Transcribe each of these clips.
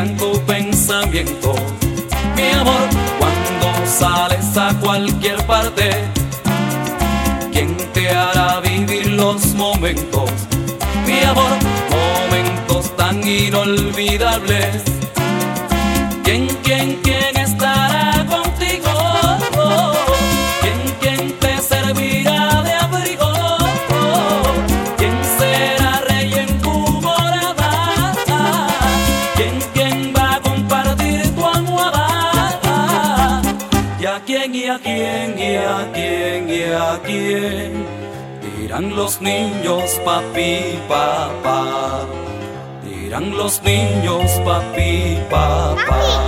guían tu pensamiento. Mi amor, cuando sales a cualquier parte, ¿quién te hará vivir los momentos? Mi amor, momentos tan inolvidables. ¿Quién estará contigo? ¿Quién te servirá de abrigo? ¿Quién será rey en tu morada? ¿Quién va a compartir tu almohada? ¿Y a quién, y a quién, y a quién, y a quién dirán los niños papi, papá? Dirán los niños papi, papá.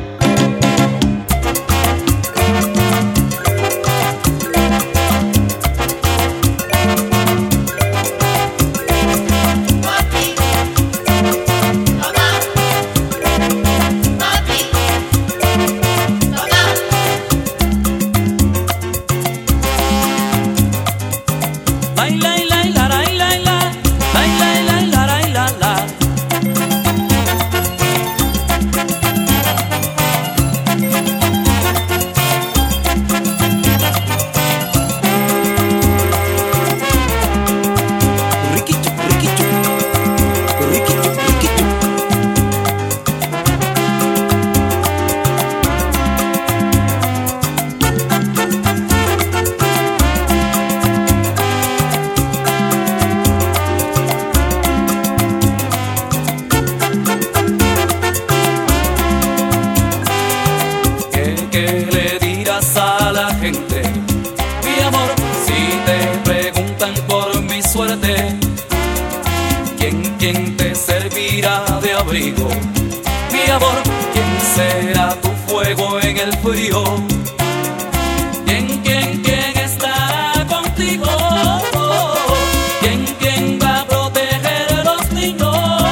¿Quién te servirá de abrigo? Mi amor, ¿quién será tu fuego en el frío? ¿Quién estará contigo? ¿Quién va a proteger a los niños?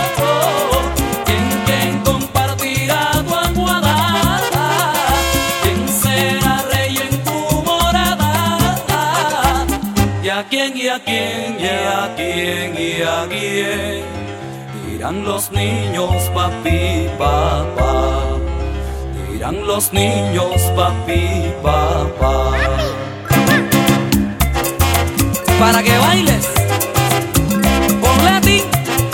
¿Quién compartirá tu almohada? ¿Quién será rey en tu morada? ¿Y a quién, y a quién, y a quién, y a quién dirán los niños papi, papá? Dirán los niños papi, papá. Para que bailes, ponle a ti.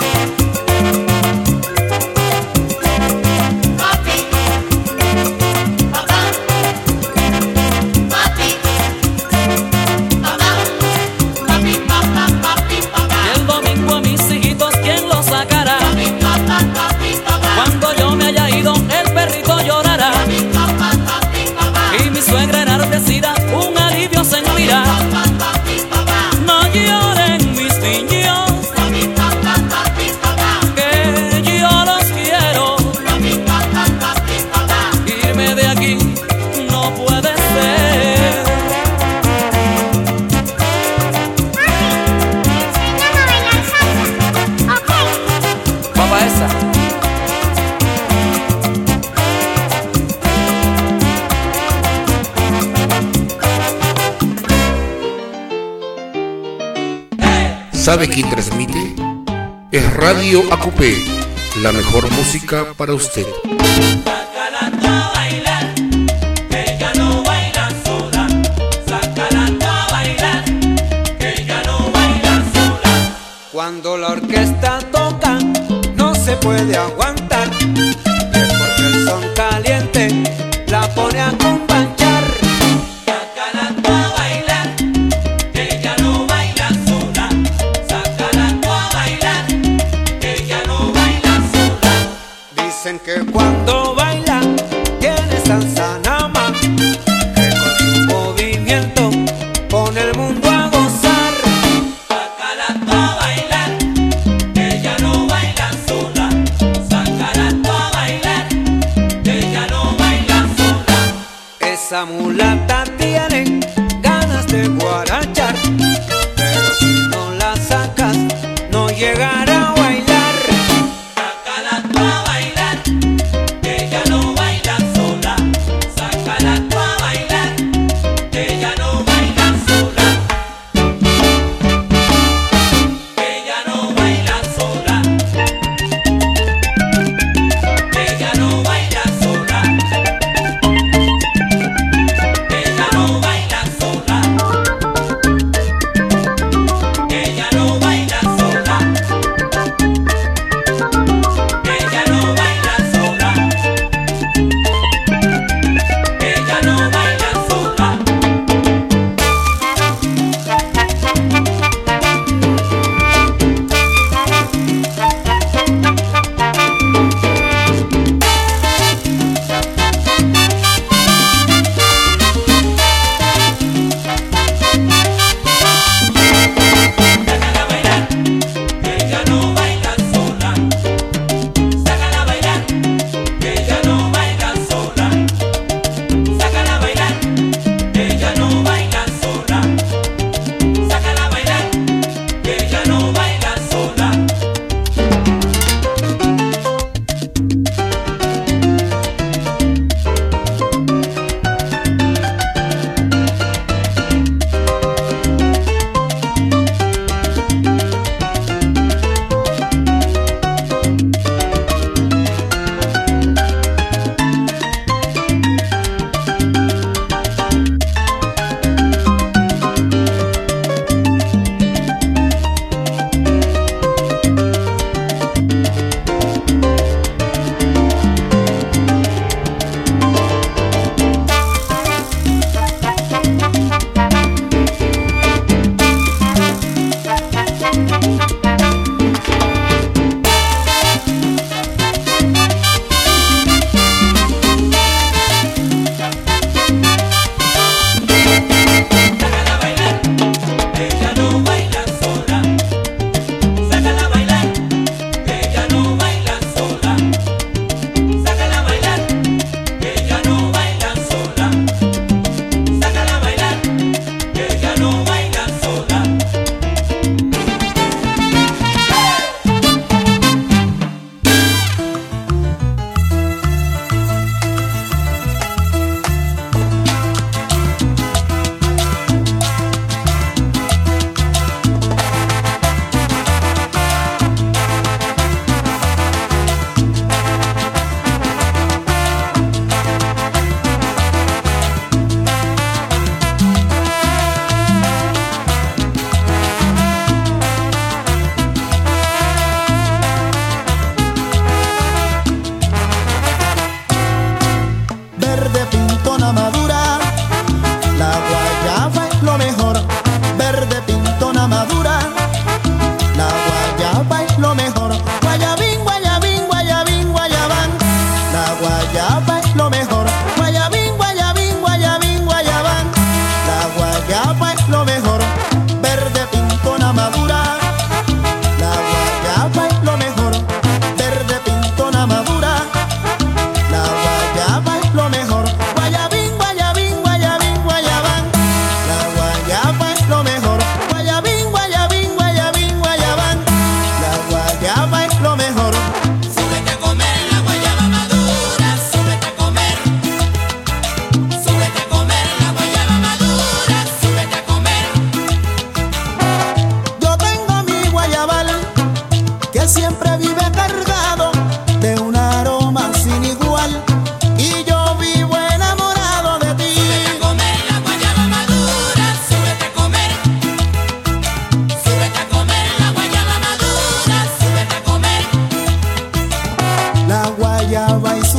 Cuando yo me haya ido, el perrito llorará y mi suegra enardecida un alivio sentirá. No lloren mis niños, que yo los quiero. Irme de aquí no puede ser. Papá, esa. ¿Sabe quién transmite? Es Radio Acupé, la mejor música para usted. Sácala a bailar, que ella no baila sola. Sácala a bailar, que ella no baila sola. Cuando la orquesta toca, no se puede aguantar. Es porque el son caliente la pone a companchar. Dicen que cuando baila tiene salsa nada más, que con su movimiento pone el mundo a gozar. Sácala a bailar, que ella no baila sola. Sácala a bailar, que ella no baila sola. Esa mulata tiene ganas de guarachar, pero si no la sacas no llegará a bailar. Que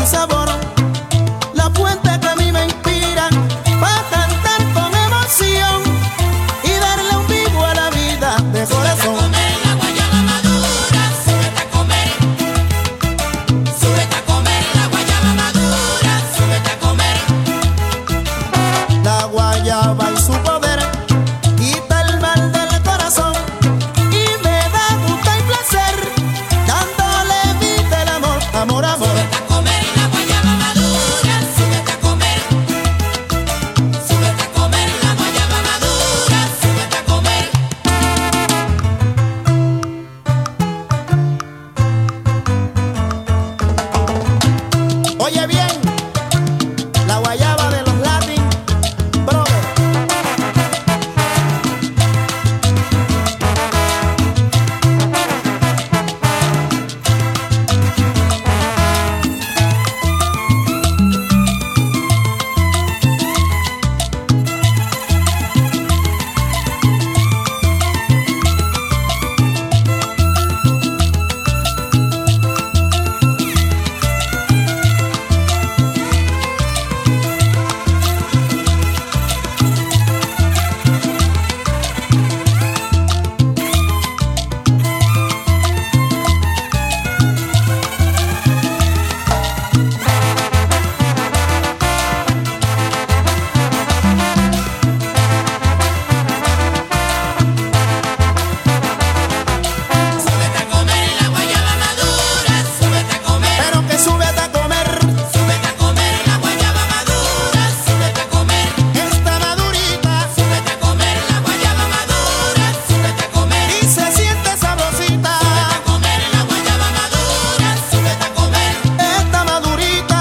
su sabor, la fuente que a mí me inspira para cantar con emoción y darle un vivo a la vida de corazón. Súbete a comer la guayaba madura, súbete a comer. Súbete a comer la guayaba madura, súbete a comer. La guayaba y su poder quita el mal del corazón y me da gusto y placer, dándole vida al amor, amor, amor. Súbete a comer la guayaba madura, súbete a comer. Súbete a comer la guayaba madura, súbete a comer. Oye bien, la guayaba de los Latin Brothers. Súbete a comer la guayaba madura, súbete a comer. Pero que súbete a comer Súbete a comer la guayaba madura, súbete a comer. esta madurita Súbete a comer la guayaba madura, súbete a comer. y se siente sabrosita. Súbete a comer la guayaba madura, súbete a comer. Esta madurita.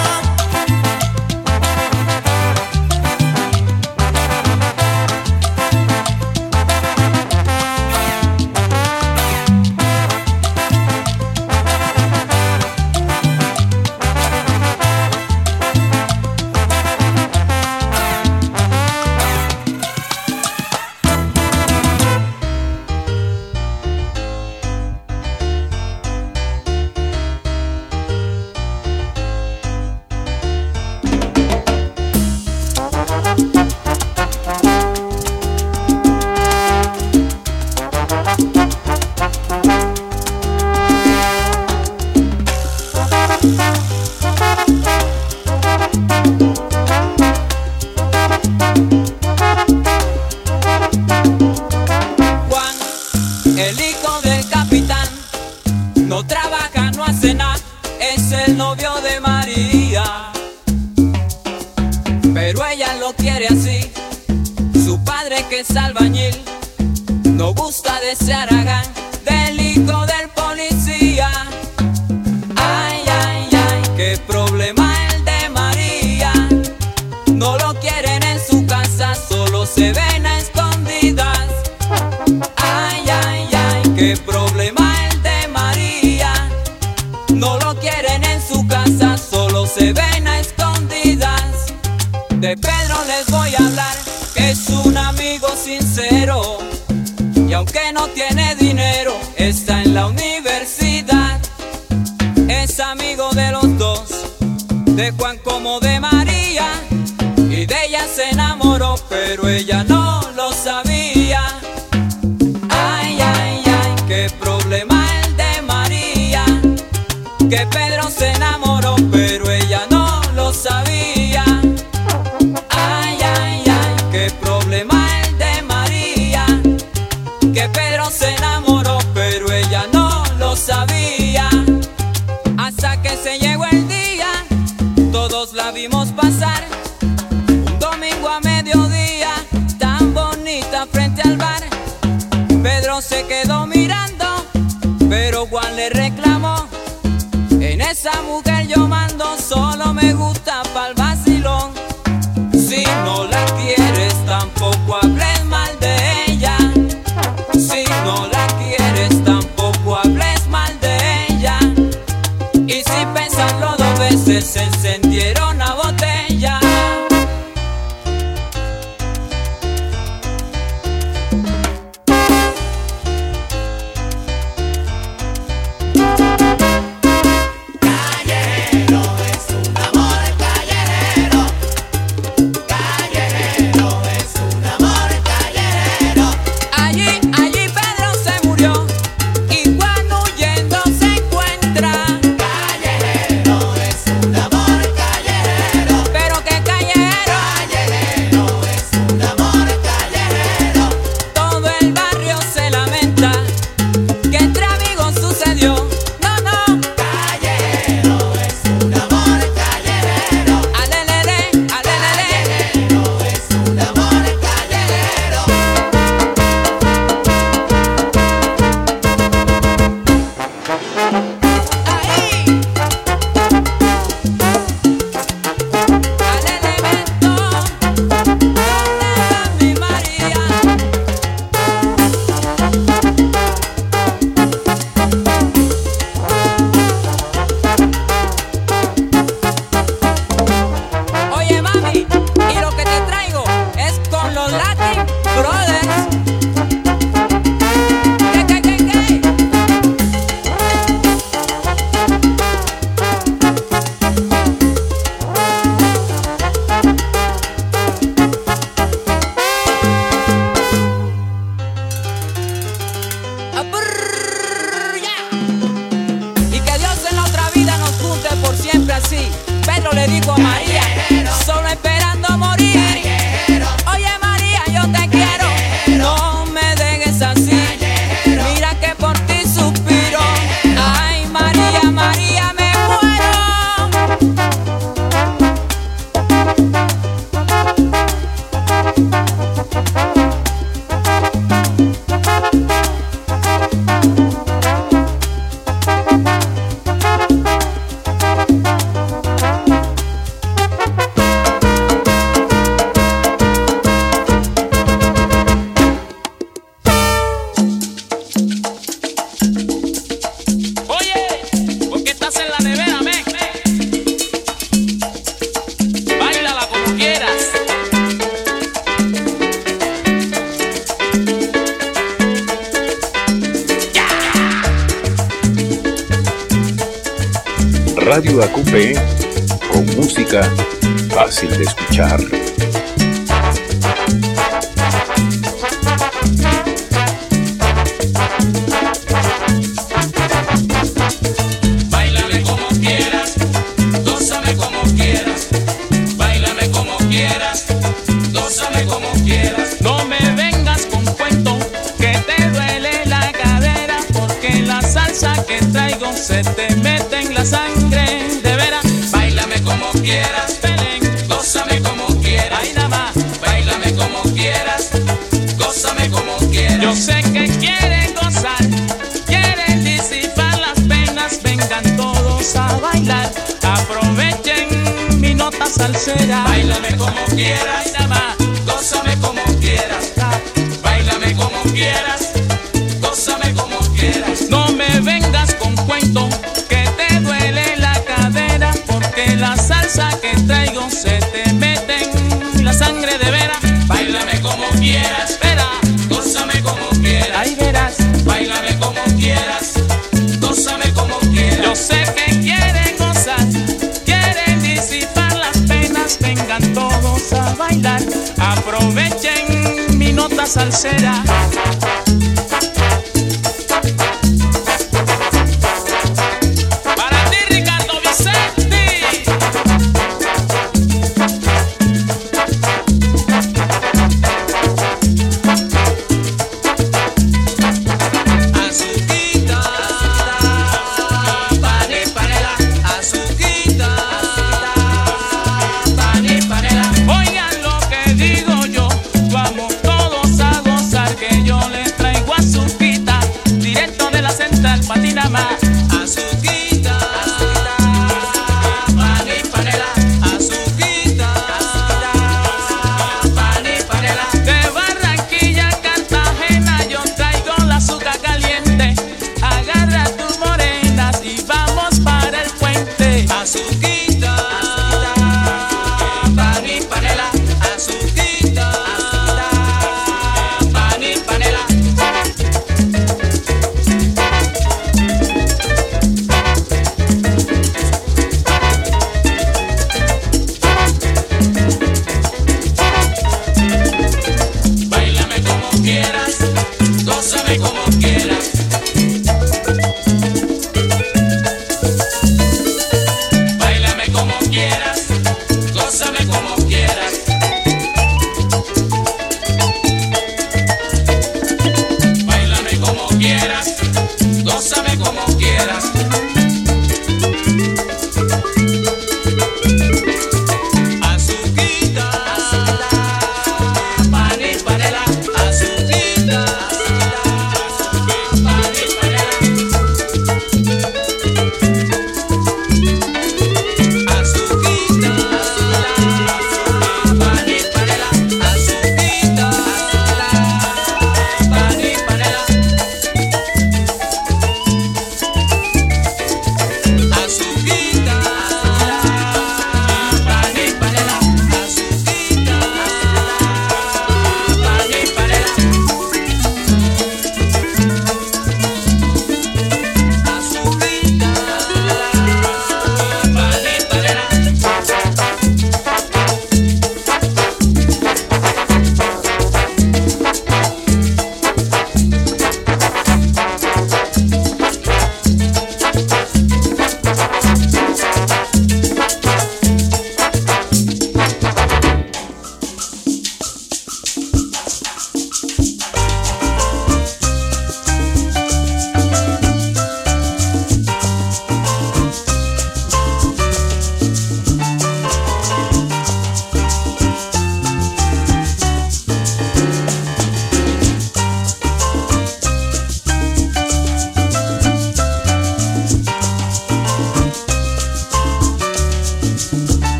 Juan, el hijo del capitán, no trabaja, no hace nada, es el novio de María. Pero ella lo quiere así, su padre que es albañil, no gusta de ese haragán del hijo del policía. Ay, ay, ay, qué problema el de María, no lo quieren en su casa, solo se ven a escondidas. Ay, ay, ay, qué problema el de María, no lo quieren en su casa, solo se ven a escondidas. De Pedro les voy a hablar, que es un amigo sincero, y aunque no tiene dinero, está en la universidad. Es amigo de los dos, de Juan como de María, y de ella se enamoró, pero ella no lo sabía. Ay, ay, ay, qué problema el de María, que Pedro se enamoró, pero ella no lo sabía. Ay, ay, ay, qué problema el de María, que Pedro se enamoró, pero ella no lo sabía. Hasta que se llegó el día, todos la vimos pasar, un domingo a mediodía, tan bonita frente al bar. Pedro se quedó mirando, pero Juan le reclamó: en esa mujer yo mando, solo me gusta pa'l vacilón. Si no la quieres, tampoco hables mal de ella. Si no la quieres, tampoco hables mal de ella. Y sin pensarlo dos veces, se encendieron a botella. Callejero de Radio Acupé, con música fácil de escuchar. Báilame como quieras, gózame como quieras. Báilame como quieras, gózame como quieras. No me vengas con cuento que te duele la cadera, porque la salsa que traigo se te mete en la sangre, de veras. Báilame como quieras, Belén, gózame como quieras. ahí nada más. Báilame como quieras, gózame como quieras. Yo sé que quieren gozar, quieren disipar las penas, vengan todos a bailar, aprovechen mi nota salsera. Báilame como quieras, ahí nada más. gózame como quieras. Báilame como quieras, gózame como quieras. No me vengas con cuento que te duele la cadera, porque la salsa que traigo se te mete en la sangre, de veras. Báilame como quieras, Espera, gózame como quieras. ahí verás. Báilame como quieras, gózame como quieras. Yo sé que quieren gozar, quieren disipar las penas, vengan todos a bailar, aprovechen mi nota salsera. Para ti, Ricardo Vicente. Azuquita, pane, panela. Azuquita, pane, panela. Oigan lo que digo yo, vamos todos a gozar, que yo les traigo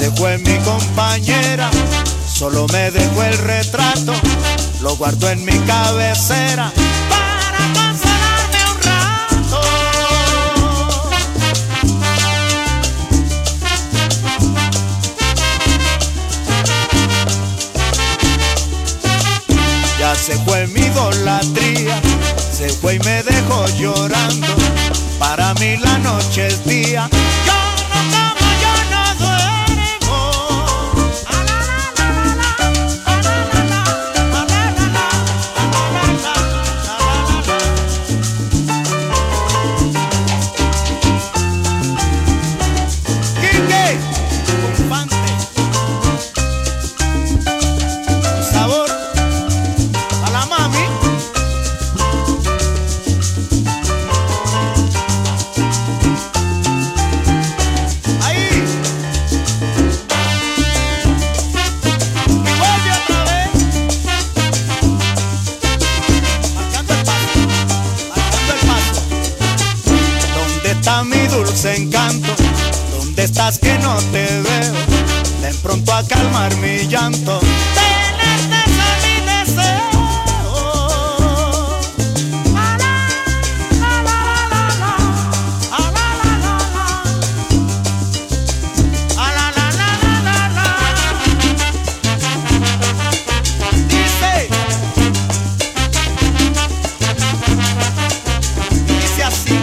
se fue mi compañera, solo me dejó el retrato, lo guardo en mi cabecera para consolarme un rato. Ya se fue mi idolatría, se fue y me dejó llorando, para mí la noche es día. Encanto, ¿dónde estás que no te veo? Ven pronto a calmar mi llanto. Tenerte es mi deseo. La la la la la la, la la la la la, la la la la. Dice así.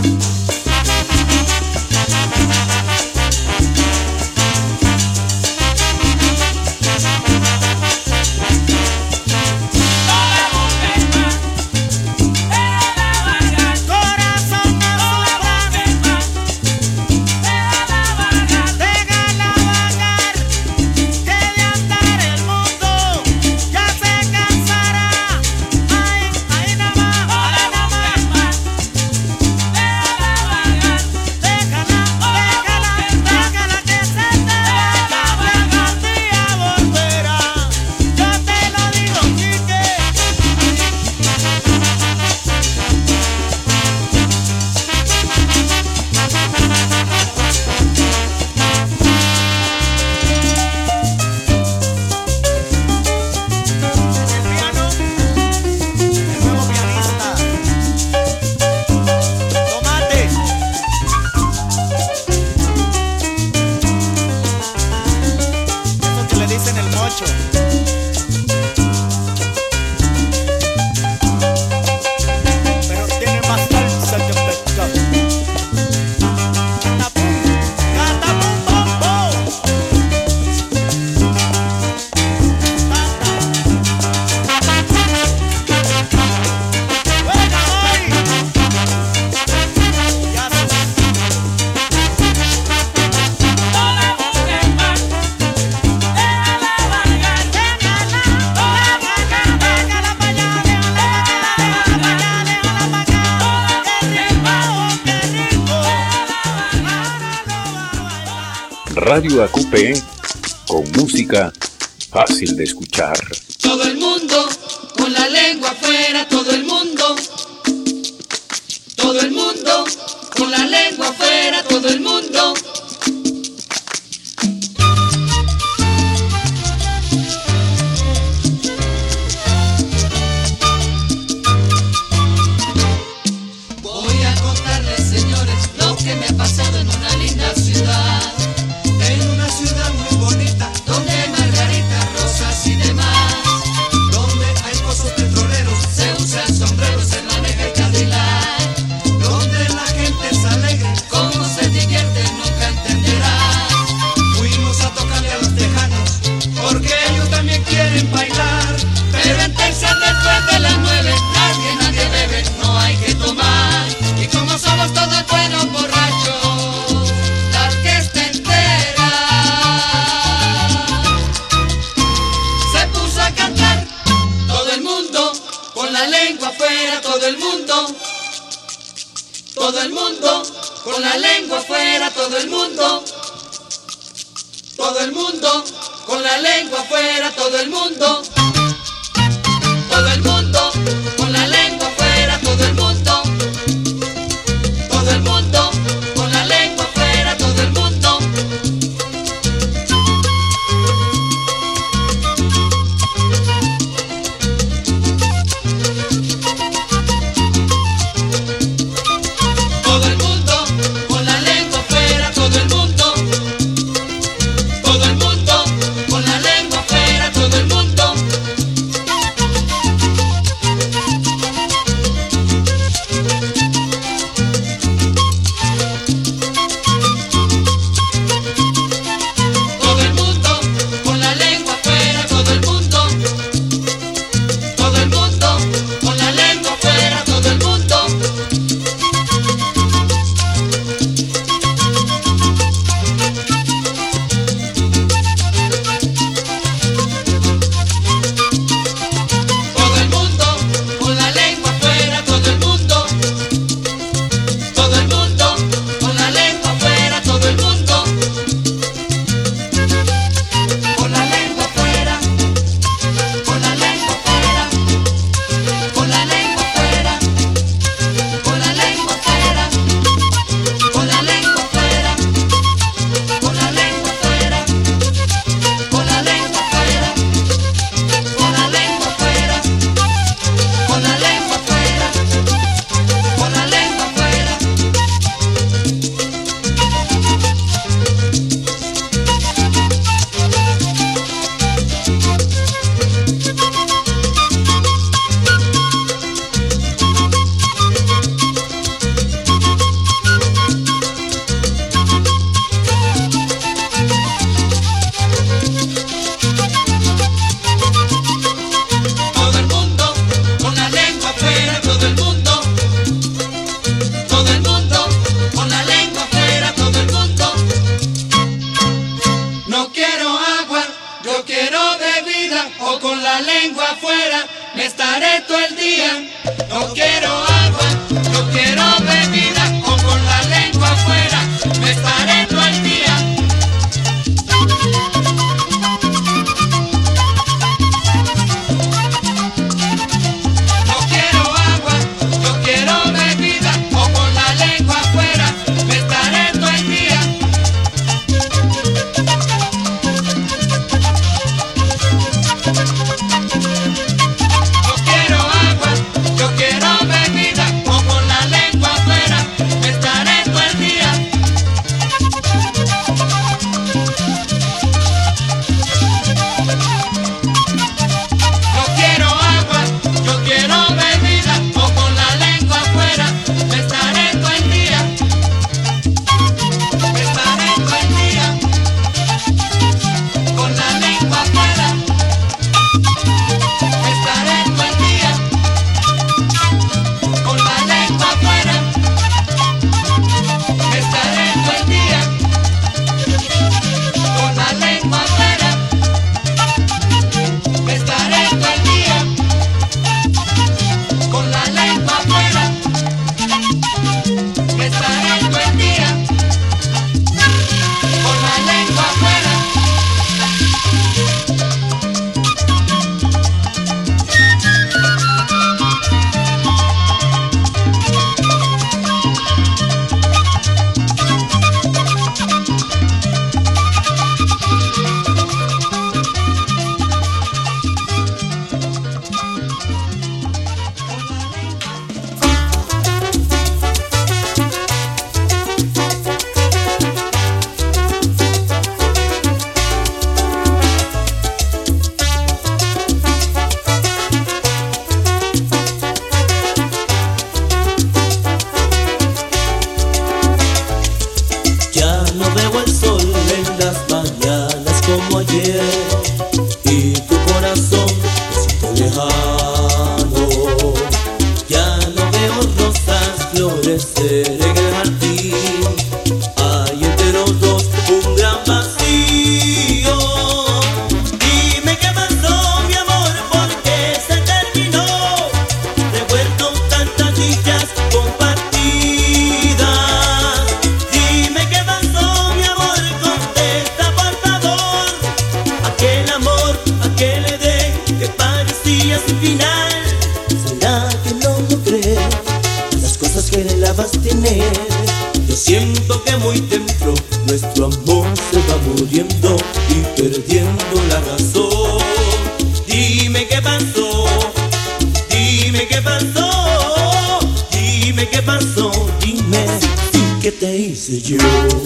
Radio ACUPE, con música fácil de escuchar. Todo el mundo con la lengua afuera, todo el mundo con la lengua afuera, todo el mundo. Voy a contarles, señores, lo que me ha pasado en una linda ciudad. En una ciudad muy bonita, donde hay margaritas, rosas y demás, donde hay pozos petroleros, se usan sombreros, se maneja el Cadillac, donde la gente es alegre, cómo se divierte nunca entenderás. Fuimos a tocarle a los tejanos, porque ellos también quieren bailar, pero en Texas después de las 9, nadie bebe, no hay que tomar, y como somos todos buenos borrachos, la orquesta entera se puso a cantar. Todo el mundo con la lengua afuera, todo el mundo con la lengua afuera, todo el mundo con la lengua afuera, todo el mundo con la lengua afuera, todo el mundo con la lengua afuera, todo el mundo. No quiero agua, no quiero bebida, o con la lengua afuera me estaré todo el día. No quiero agua, no quiero bebida, o con la lengua afuera me estaré todo el día. No quiero agua, yo quiero bebida, o con la lengua afuera me estaré todo el día. No quiero agua, yo quiero bebida, o con la lengua afuera me estaré todo el día. Me estaré todo el día con la lengua afuera. Me estaré todo el día con la lengua afuera. Me estaré todo el día con la lengua afuera. Me estaré todo el día con la lengua afuera. Me estaré todo el día con la lengua afuera. Ya no veo el sol en las mañanas como ayer, y tu corazón me siento lejano. Ya no veo rosas florecer en el jardín, hay entre los dos un gran vacío. Dime qué pasó, mi amor, ¿por qué se terminó? Recuerdo tantas dichas compartidas. Dime qué pasó, mi amor, contesta por favor. Aquel amor, aquel edén que parecía sin final. ¿Será que no lo crees? Las cosas que anhelabas tener. Yo siento que muy dentro nuestro amor se va muriendo y perdiendo la razón. Dime qué pasó, dime qué pasó, dime qué pasó, dime qué te hice yo.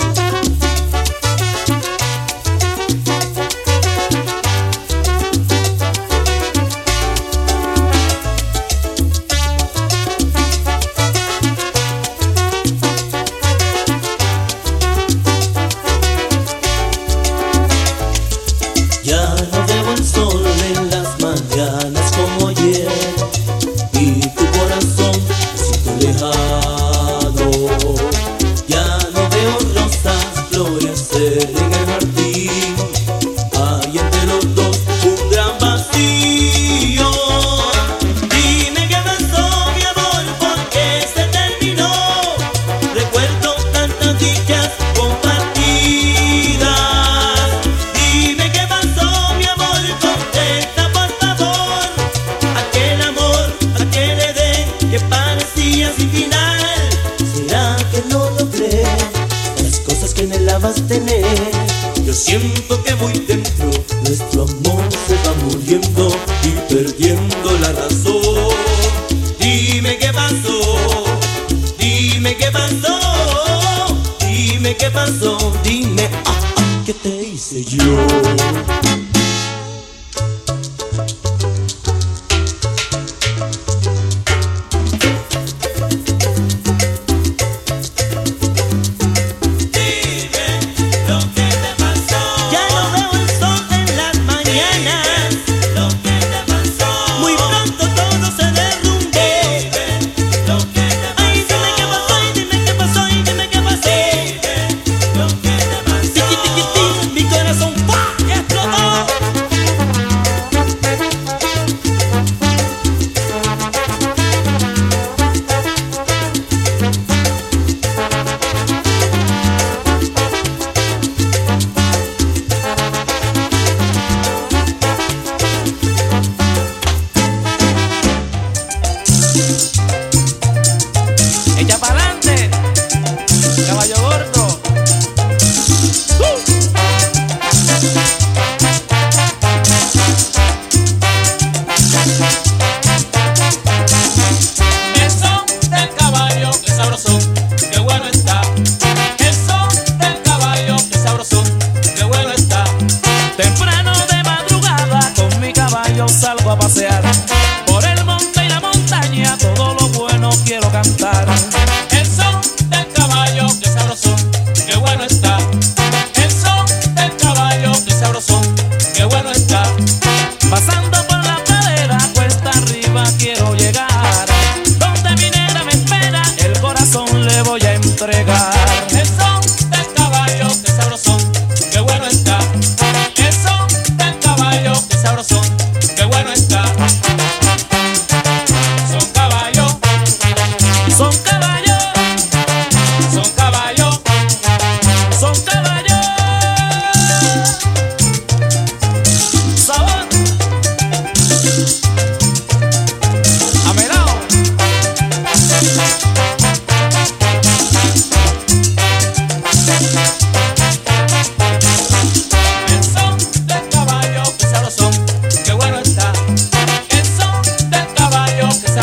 Ya no veo el sol en las mañanas como ayer, y tu corazón me siento lejano. Ya no veo rosas florecer en el jardín, hay entre los dos un gran vacío. Dime qué pasó, mi amor, ¿por qué se terminó? Recuerdo tantas dichas compartidas. Dime qué pasó, mi amor, contesta por favor. Aquel amor, aquel edén que parecía sin final. ¿Será que no lo crees? Las cosas que anhelabas tener. Yo siento que muy dentro nuestro amor se va muriendo y perdiendo la razón. Dime qué pasó, dime qué pasó, dime qué pasó, dime qué te hice yo. Ya no veo el sol en las mañanas, muy pronto todo se derrumbó. Ay, dime qué pasó, y dime qué pasó, y dime qué pasó. Tiqui, tiqui, tiqui, mi corazón.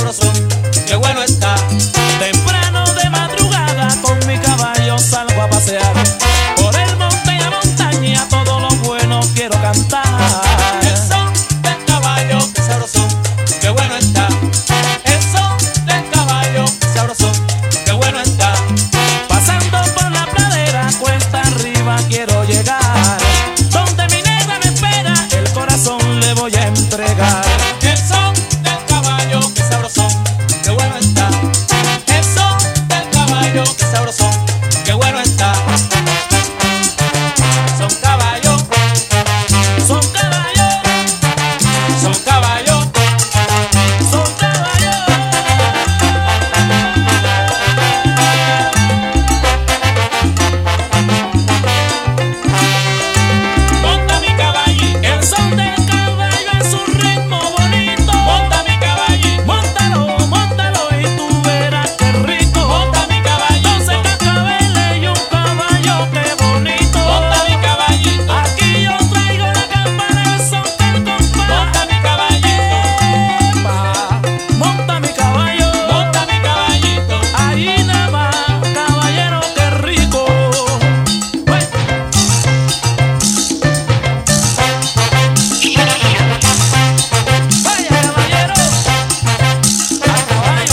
sabrosón, qué bueno está. Temprano de madrugada con mi caballo salgo a pasear. Por el monte y la montaña todo lo bueno quiero cantar. El son del caballo, qué sabrosón, qué bueno está. El son del caballo, qué sabrosón, qué bueno está. Pasando por la pradera, cuesta arriba quiero llegar. Donde mi negra me espera, el corazón le voy a entregar. El son del caballo, qué sabrosón, qué bueno está. El son del caballo, qué sabrosón, qué bueno está. Son caballos, Son caballos, son caballos. son caballos. Monta mi caballito, El son del caballo es un ritmo bonito. monta mi caballito, Móntalo, móntalo y tú verás qué rico. monta mi 12 caballito, cascabeles y un caballo, qué bonito. monta mi caballito, Aquí yo traigo la campana, el son del compás. monta mi caballito, Epa, monta mi caballo, monta mi caballito. ahí nada más, caballero, qué rico. Ué. Vaya caballero, a caballo.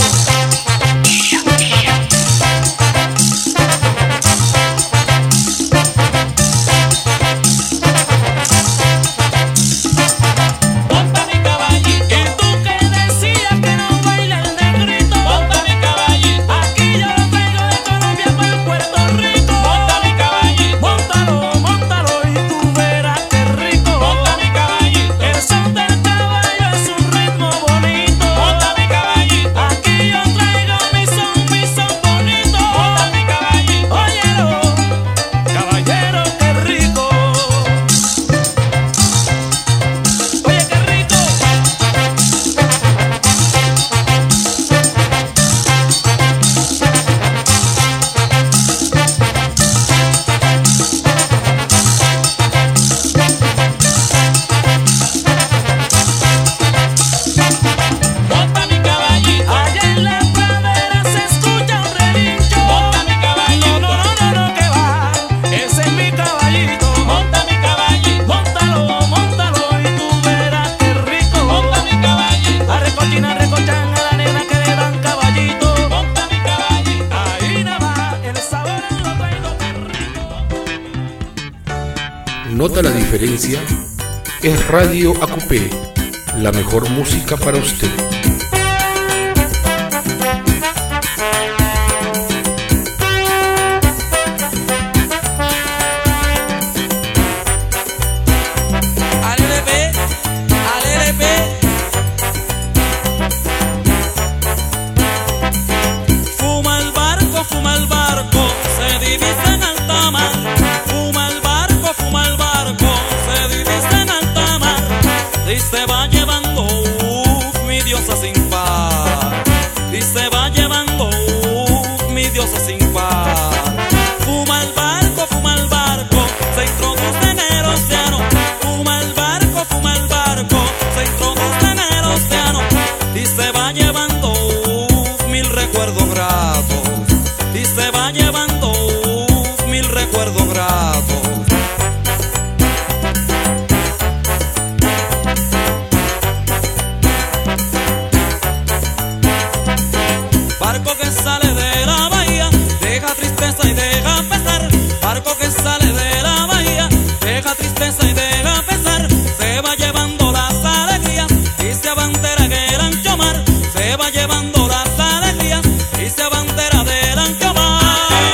Monta mi caballito, Y tú que decías que no baila el negrito, monta mi caballito, aquí yo lo traigo de Colombia para Puerto Rico. monta mi caballito, Móntalo, móntalo y tú verás qué rico. monta mi caballito, El son del caballo es un ritmo bonito. monta mi caballito, Aquí yo traigo mi son bonito. monta mi caballito. Óyelo, caballero, qué rico. Oye, qué rico. Monta mi caballito, Allá en la pradera se escucha un relincho. monta mi caballito, No, no, no, no, que va. Ese es mi caballito. monta mi caballito, Móntalo, móntalo y tú verás qué rico. monta mi caballito, A recochina, recochan a la nena que le dan caballito. monta mi caballito. Ahí nada más, el sabor lo traigo qué rico. ¿Nota la diferencia? Es Radio Acupé, la mejor música para usted. Alele, fuma el barco, se divisa en alta mar. Fuma el barco, se divisa en alta mar. Y se va llevando, mi diosa sin par. Y se va llevando, mi diosa sin par. Fuma el barco, se introduce en el océano. Fuma el barco, se introduce en el océano. Y se va llevando mil recuerdos gratos. Y se va llevando mil recuerdos gratos. Barco que sale de la bahía, deja tristeza y deja pesar. Barco que sale de la bahía, deja tristeza y deja pesar. Se va llevando las alegrías y se abandera del ancho mar. Se va llevando las alegrías y se abandera del ancho mar.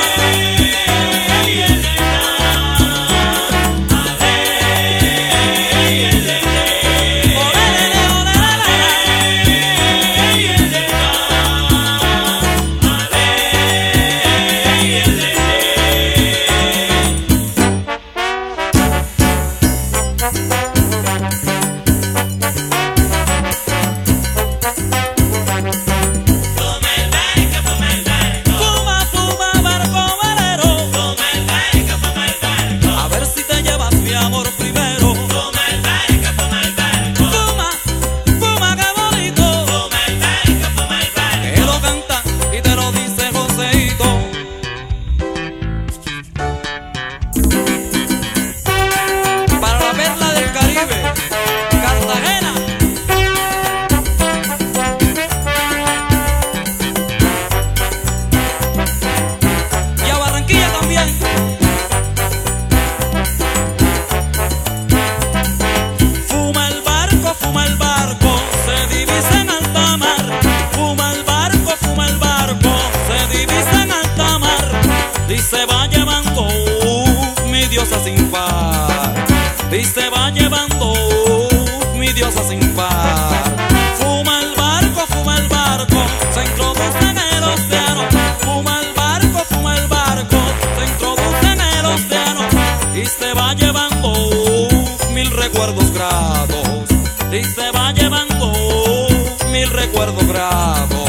se va llevando mi diosa sin par, y se va llevando mi diosa sin par. Fuma el barco, se introduce en el océano. Fuma el barco, se introduce en el océano, y se va llevando mil recuerdos gratos, y se va llevando mil recuerdos gratos.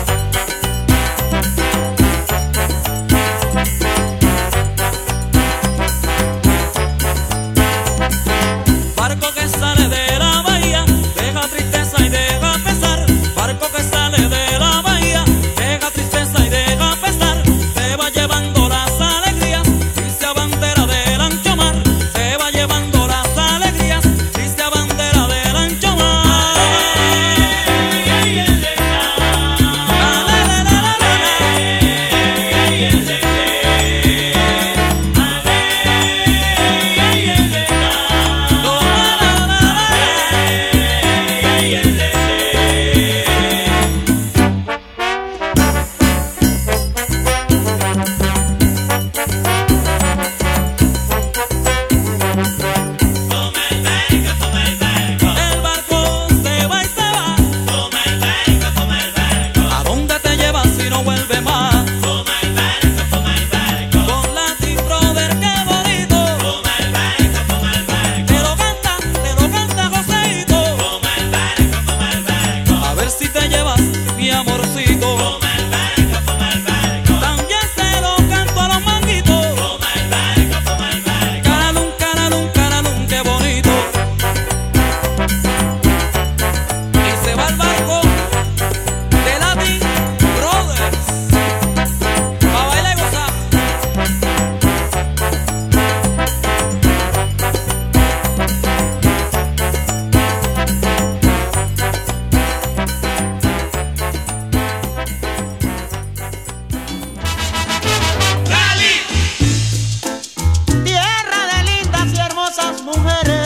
Barco que sale de la bahía, deja tristeza y deja pesar. Barco que sale de la bahía, deja tristeza y deja pesar. Se va llevando las alegrías y se abandera del ancho mar. Se va llevando las alegrías y se abandera del ancho mar. El barco se va y se va. ¿A dónde te llevas si no vuelve más? Con Latin Brother, qué bonito. Te lo canta Joseito. A ver si te llevas mi amorcito. También se lo canto a los manguitos. Caralum, qué bonito. Y se va el barco de Latin Brothers pa' bailar y gozar. Tierra de lindas y hermosas mujeres.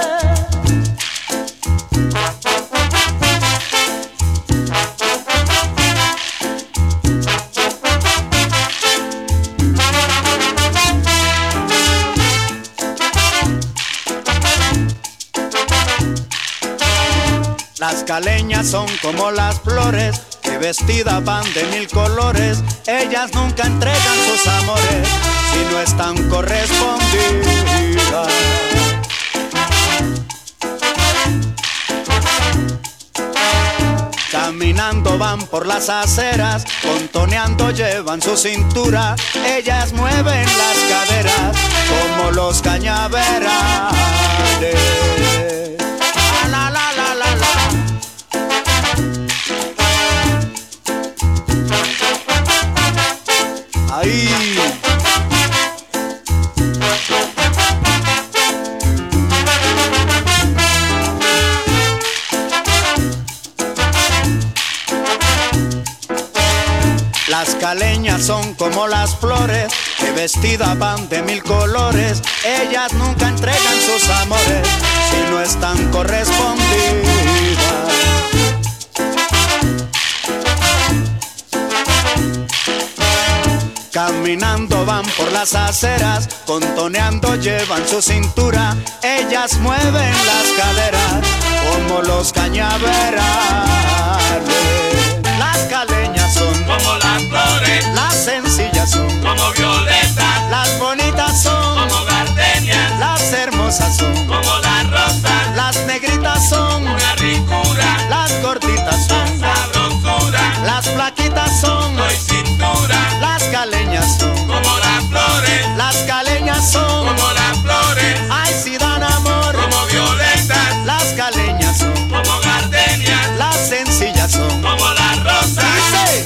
Las caleñas son como las flores que vestidas van de mil colores. Ellas nunca entregan sus amores si no están correspondidas. Caminando van por las aceras, contoneando llevan su cintura. Ellas mueven las caderas como los cañaverales. La, la, la, la, la. Ahí. Las caleñas son como las flores que vestidas van de mil colores. Ellas nunca entregan sus amores si no están correspondidas. Caminando van por las aceras, contoneando llevan su cintura. Ellas mueven las caderas como los cañaverales. Las caleñas son Como las flores, las sencillas son, como violetas, las bonitas son, como gardenias, las hermosas son, como las rosas, las negritas son, una ricura, las gorditas son, sabrosura, las flaquitas son, no hay cintura, las caleñas son, como las flores, las caleñas son, como las flores, ay si dan amor, como violetas, las caleñas son, como gardenias, las sencillas son. como las rosas. Dice.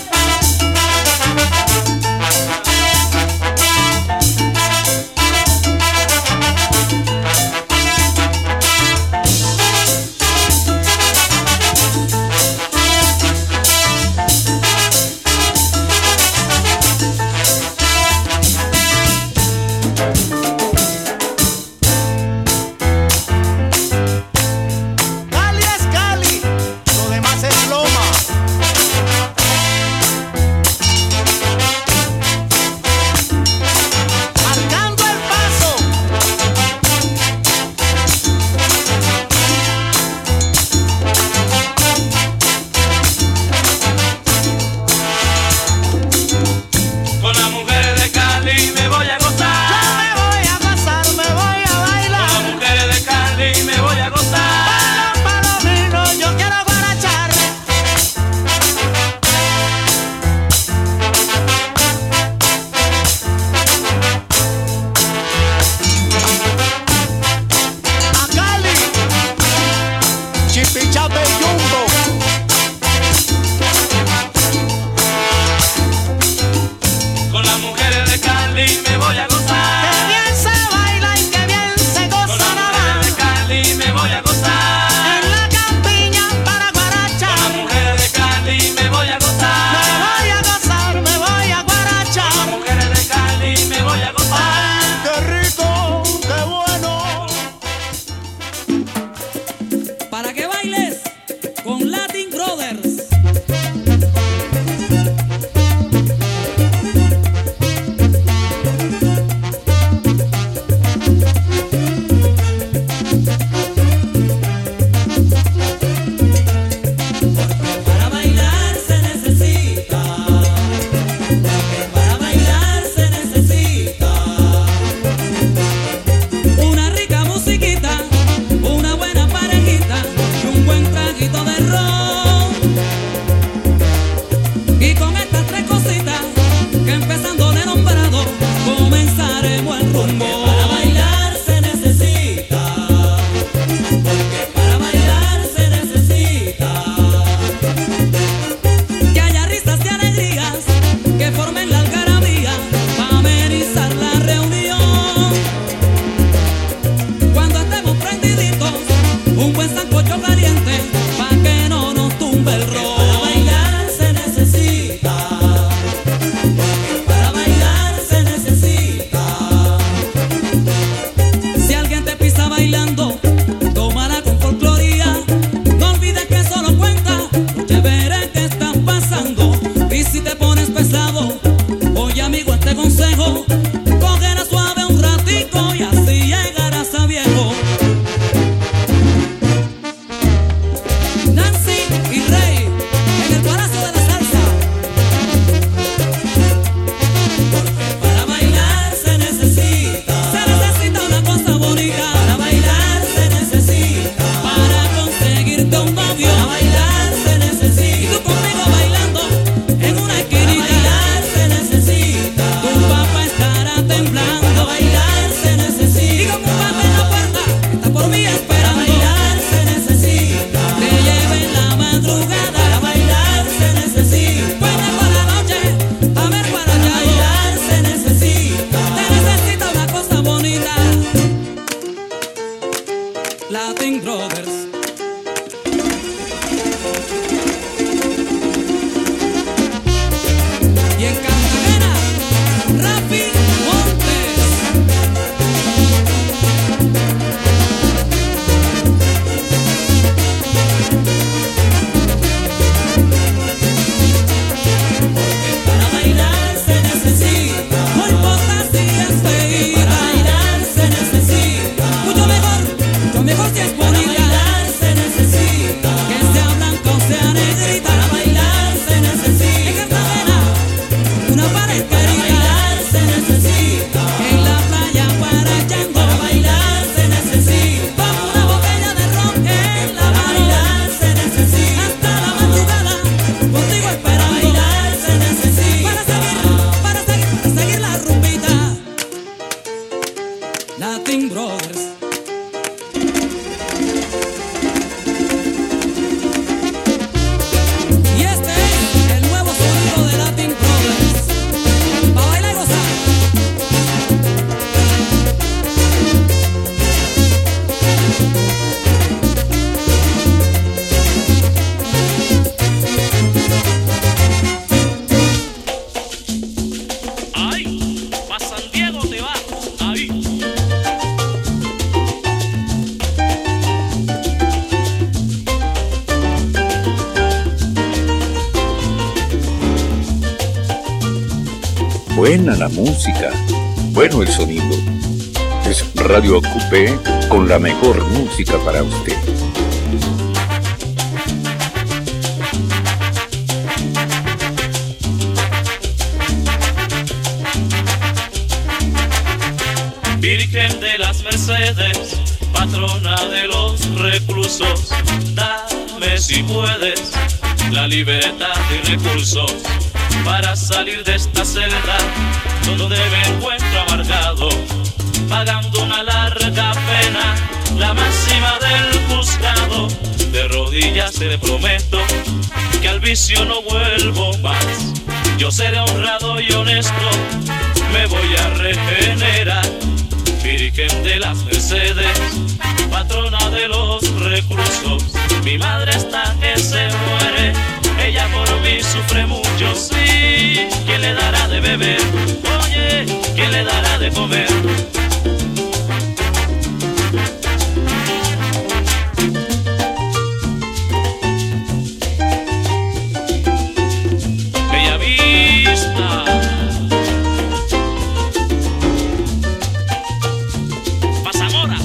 Buena la música, bueno el sonido. Es Radio Coupé con la mejor música para usted. Virgen de las Mercedes, patrona de los reclusos, dame si puedes la libertad y recursos para salir de esta celda donde me encuentro amargado, pagando una larga pena, la máxima del juzgado. De rodillas te prometo que al vicio no vuelvo más. Yo seré honrado y honesto, me voy a regenerar. Virgen de las Mercedes, patrona de los reclusos, mi madre está que se muere, ella por mí sufre mucho. Sí, ¿quién le dará de beber? Oye, ¿quién le dará de comer? Bella Vista, Pasamora.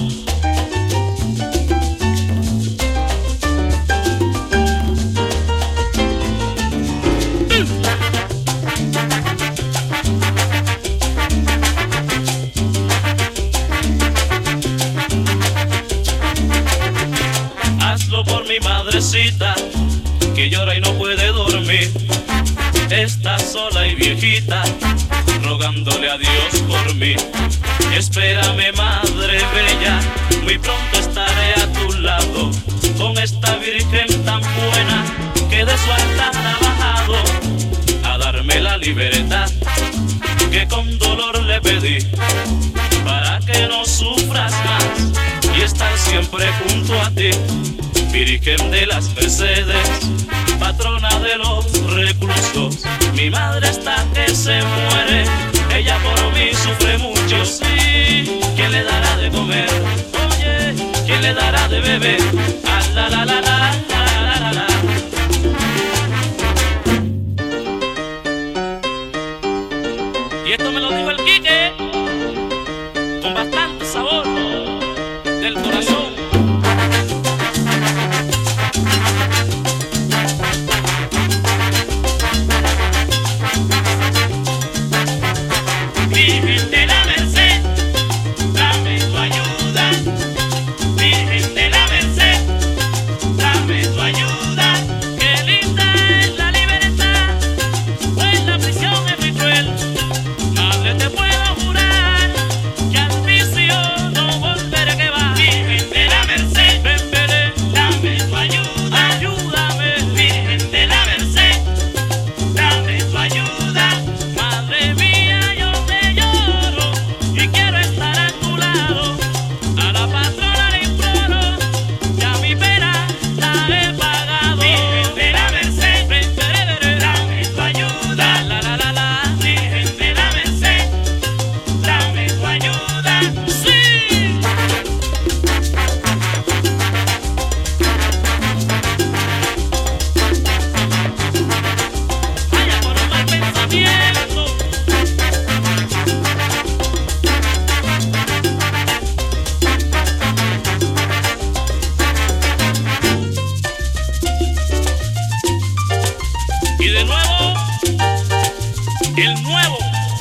Hazlo por mi madrecita, que llora y no puede dormir. Está sola y viejita, rogándole a Dios por mí. Espérame, madre bella, muy pronto estaré a tu lado, con esta virgen tan buena que de su altar ha bajado a darme la libertad que con dolor le pedí, para que no sufras más y estar siempre junto a ti. Virgen de las Mercedes, patrona de los reclusos, mi madre está que se muere, ella por mí sufre mucho. Sí, ¿quién le dará de comer? Oye, ¿quién le dará de beber? Ah, la la la la la la la la. Y esto me lo dijo el Quique con bastante sabor del corazón. Virgen de la Merced, dame tu ayuda. Virgen de la Merced, dame tu ayuda. Qué linda es la libertad, pues la prisión es muy cruel. Madre, te puedo jurar que al vicio no volveré que va. Virgen de la Merced, ven, veré, dame tu ayuda. Ayúdame, Virgen de la Merced, dame tu ayuda. Madre mía, yo te lloro y quiero estar a tu lado. A la patrona le imploro, ya mi pena la he pagado. Virgen de la Merced, ven, veré, dame tu ayuda. La la la la, Virgen de la Merced, dame tu ayuda. Sí. Vaya por un mal pensamiento. Y de nuevo, el nuevo.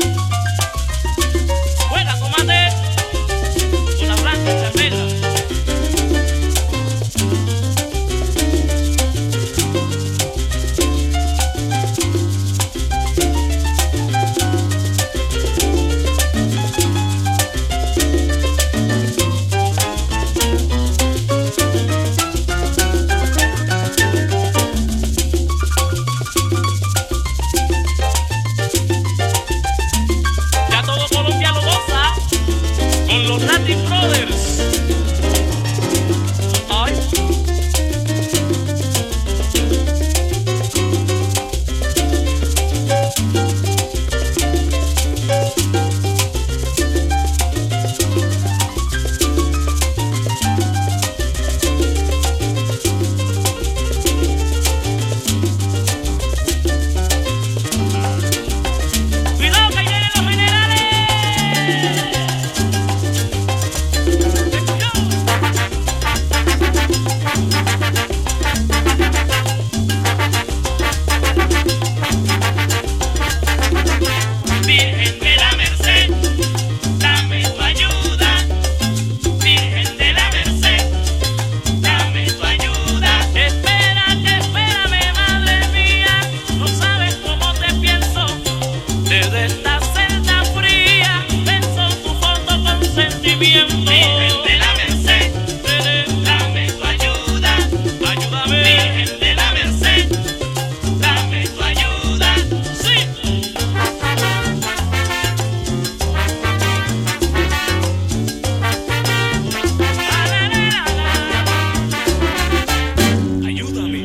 Juega tomate, una blanca y tremenda. Ya todo Colombia lo goza con los Latin Brothers. Ay. Cuidado que ahí viene movimiento. Virgen de la Merced, dame tu ayuda. Ayúdame. Virgen de la Merced, dame tu ayuda. Sí. Ayúdame.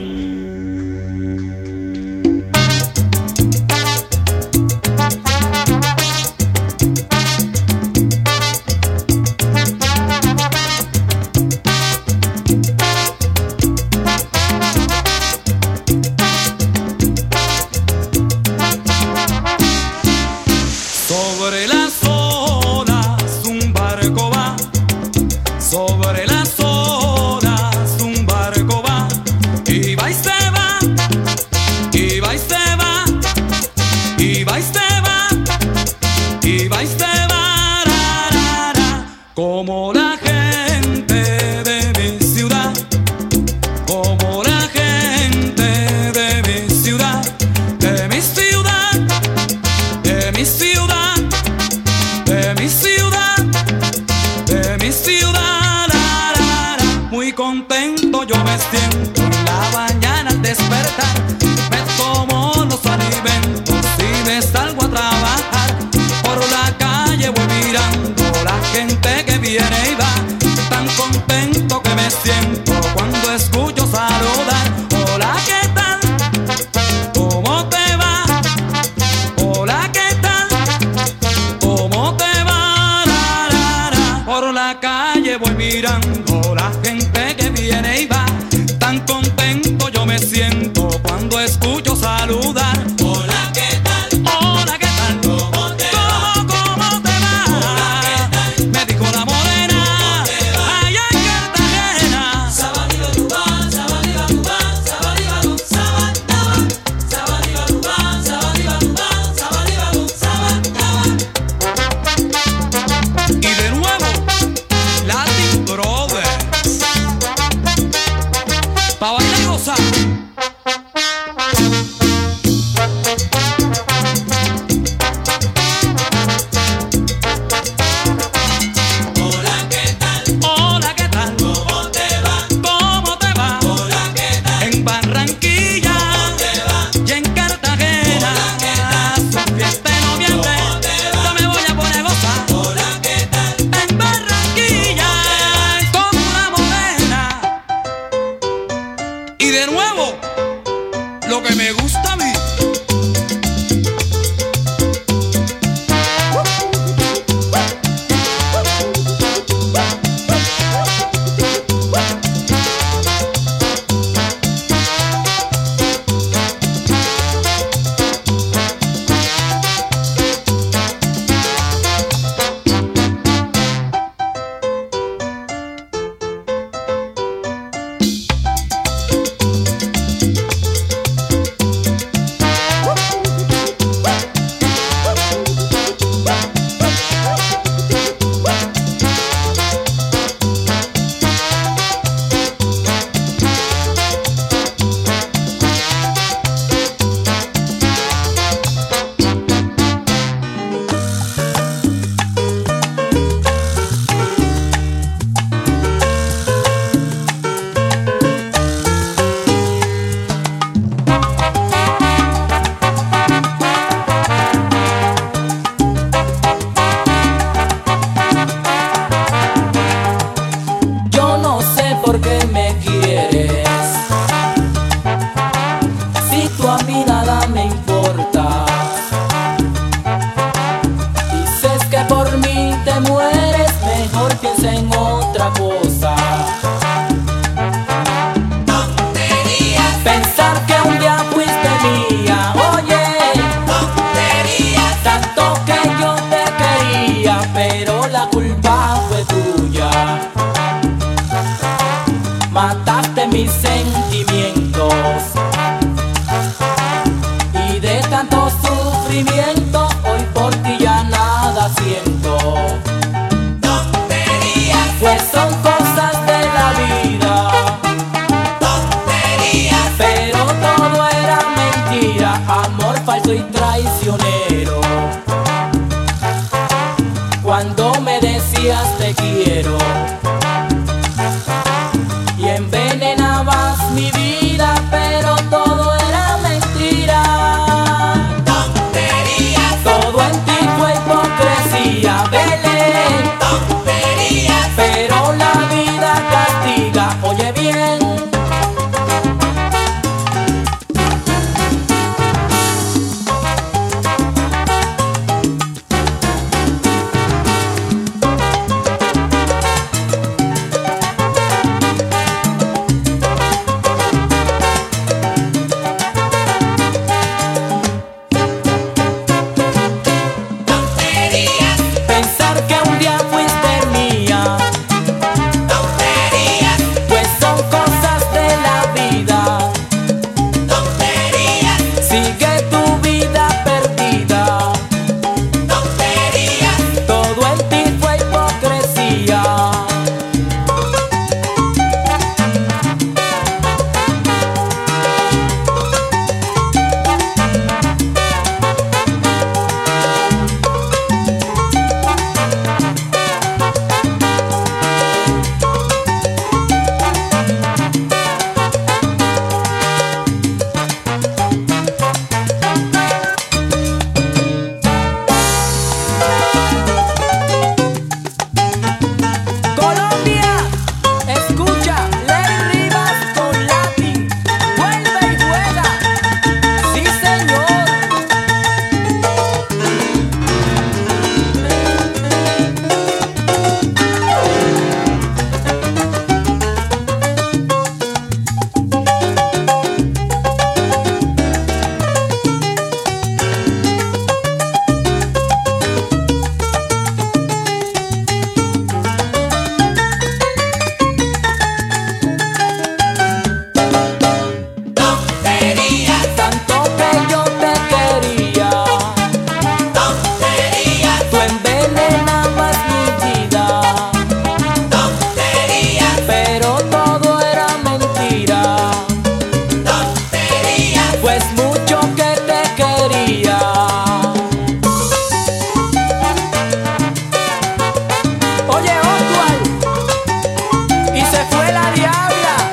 Sobre las olas un barco va, sobre las olas un barco va, y va y se va, y va y se va, y va y se va, y va y se va, ra, ra, ra. Como la gente de mi ciudad, como la gente de mi ciudad, de mi ciudad, de mi ciudad, de mi ciudad, de mi ciudad, la, la, la. Muy contento yo me siento en la mañana al despertar, me tomo los alimentos y me salgo a trabajar. Por la calle voy mirando la gente que viene y va, tan contento que me siento cuando escucho saludar. Hola, ¿qué tal? ¿Cómo te va? Hola, ¿qué tal? ¿Cómo te va? La, la, la. Por la calle voy mirando la gente que viene y va, tan contento yo me siento cuando escucho saludar. Hola, ¿qué tal? Hola, ¿qué tal? ¿Cómo te va? ¿Cómo te va? Hola, ¿qué tal? Me dijo la morena te va? allá en Cartagena. Sabadiba dubá, sabadiba dubá, sabadiba dub, sabadaba. Sabadiba dubá, sabadiba dubá, sabadiba dub, sabadaba. Y de nuevo, Latin Brothers, pa' bailar y gozar. Hola, ¿qué tal? Hola, ¿qué tal? ¿Cómo te va? ¿Cómo te va? Hola, ¿qué tal? En Barranquilla ¿Cómo te va? y en Cartagena, Hola, ¿qué tal? su fiesta de noviembre, ¿Cómo te va? yo me voy a poner a gozar. Hola, ¿qué tal? En Barranquilla con una morena. Y de nuevo, lo que me gusta a mí. Yo no sé por qué me quieres, si tú a mí nada me importas. Dices que por mí te mueres, mejor piensa en otra cosa. Tonterías, Pensar que un día fuiste mía, oye, tonterías. tanto que yo te quería, pero la culpa fue tuya. Mataste mis sentimientos y de tanto sufrimiento hoy por ti ya nada siento. Tonterías, Pues son cosas de la vida, tonterías. pero todo era mentira, amor falso y traicionero. Cuando me decías decías te quiero y envenenabas mi vida, pero todo era mentira. Tonterías, Todo en ti fue hipocresía, Belén. tonterías, Pero la vida castiga, oye bien. tonterías, Pensar que un día fuiste mía, tonterías, pues son cosas de la vida. tonterías, Sigue tu vida perdida. tonterías, Todo en ti fue hipocresía. Colombia, escucha, Ley Rivas con Latin. Vuelve y juega. Sí, señor. tonterías, Tanto que yo te quería, tonterías, tú envenenabas mi vida, tonterías, pero todo era mentira, tonterías, pues mucho que te quería. Oye, Oswald, y se fue la diabla.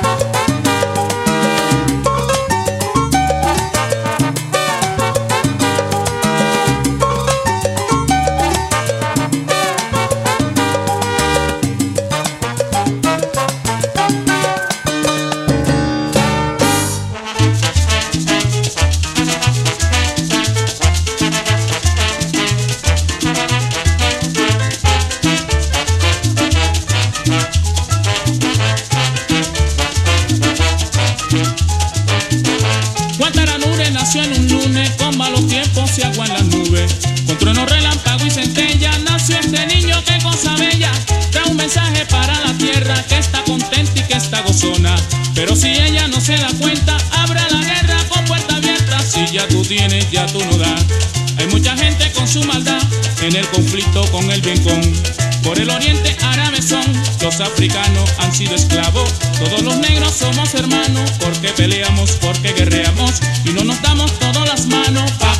Guantaranure nació en un lunes, con malos tiempos y agua en las nubes. Con trueno, relámpago y centella, nació este niño que cosa bella. Trae un mensaje para la tierra que está contenta y que está gozona. Pero si ella no se da cuenta, habrá la guerra con puerta abierta. Si ya tú tienes, ya tú no das. Hay mucha gente con su maldad en el conflicto con el bien con. Por el oriente árabes son, los africanos han sido esclavos. Todos los negros somos hermanos, porque peleamos, porque guerreamos y no nos damos todas las manos.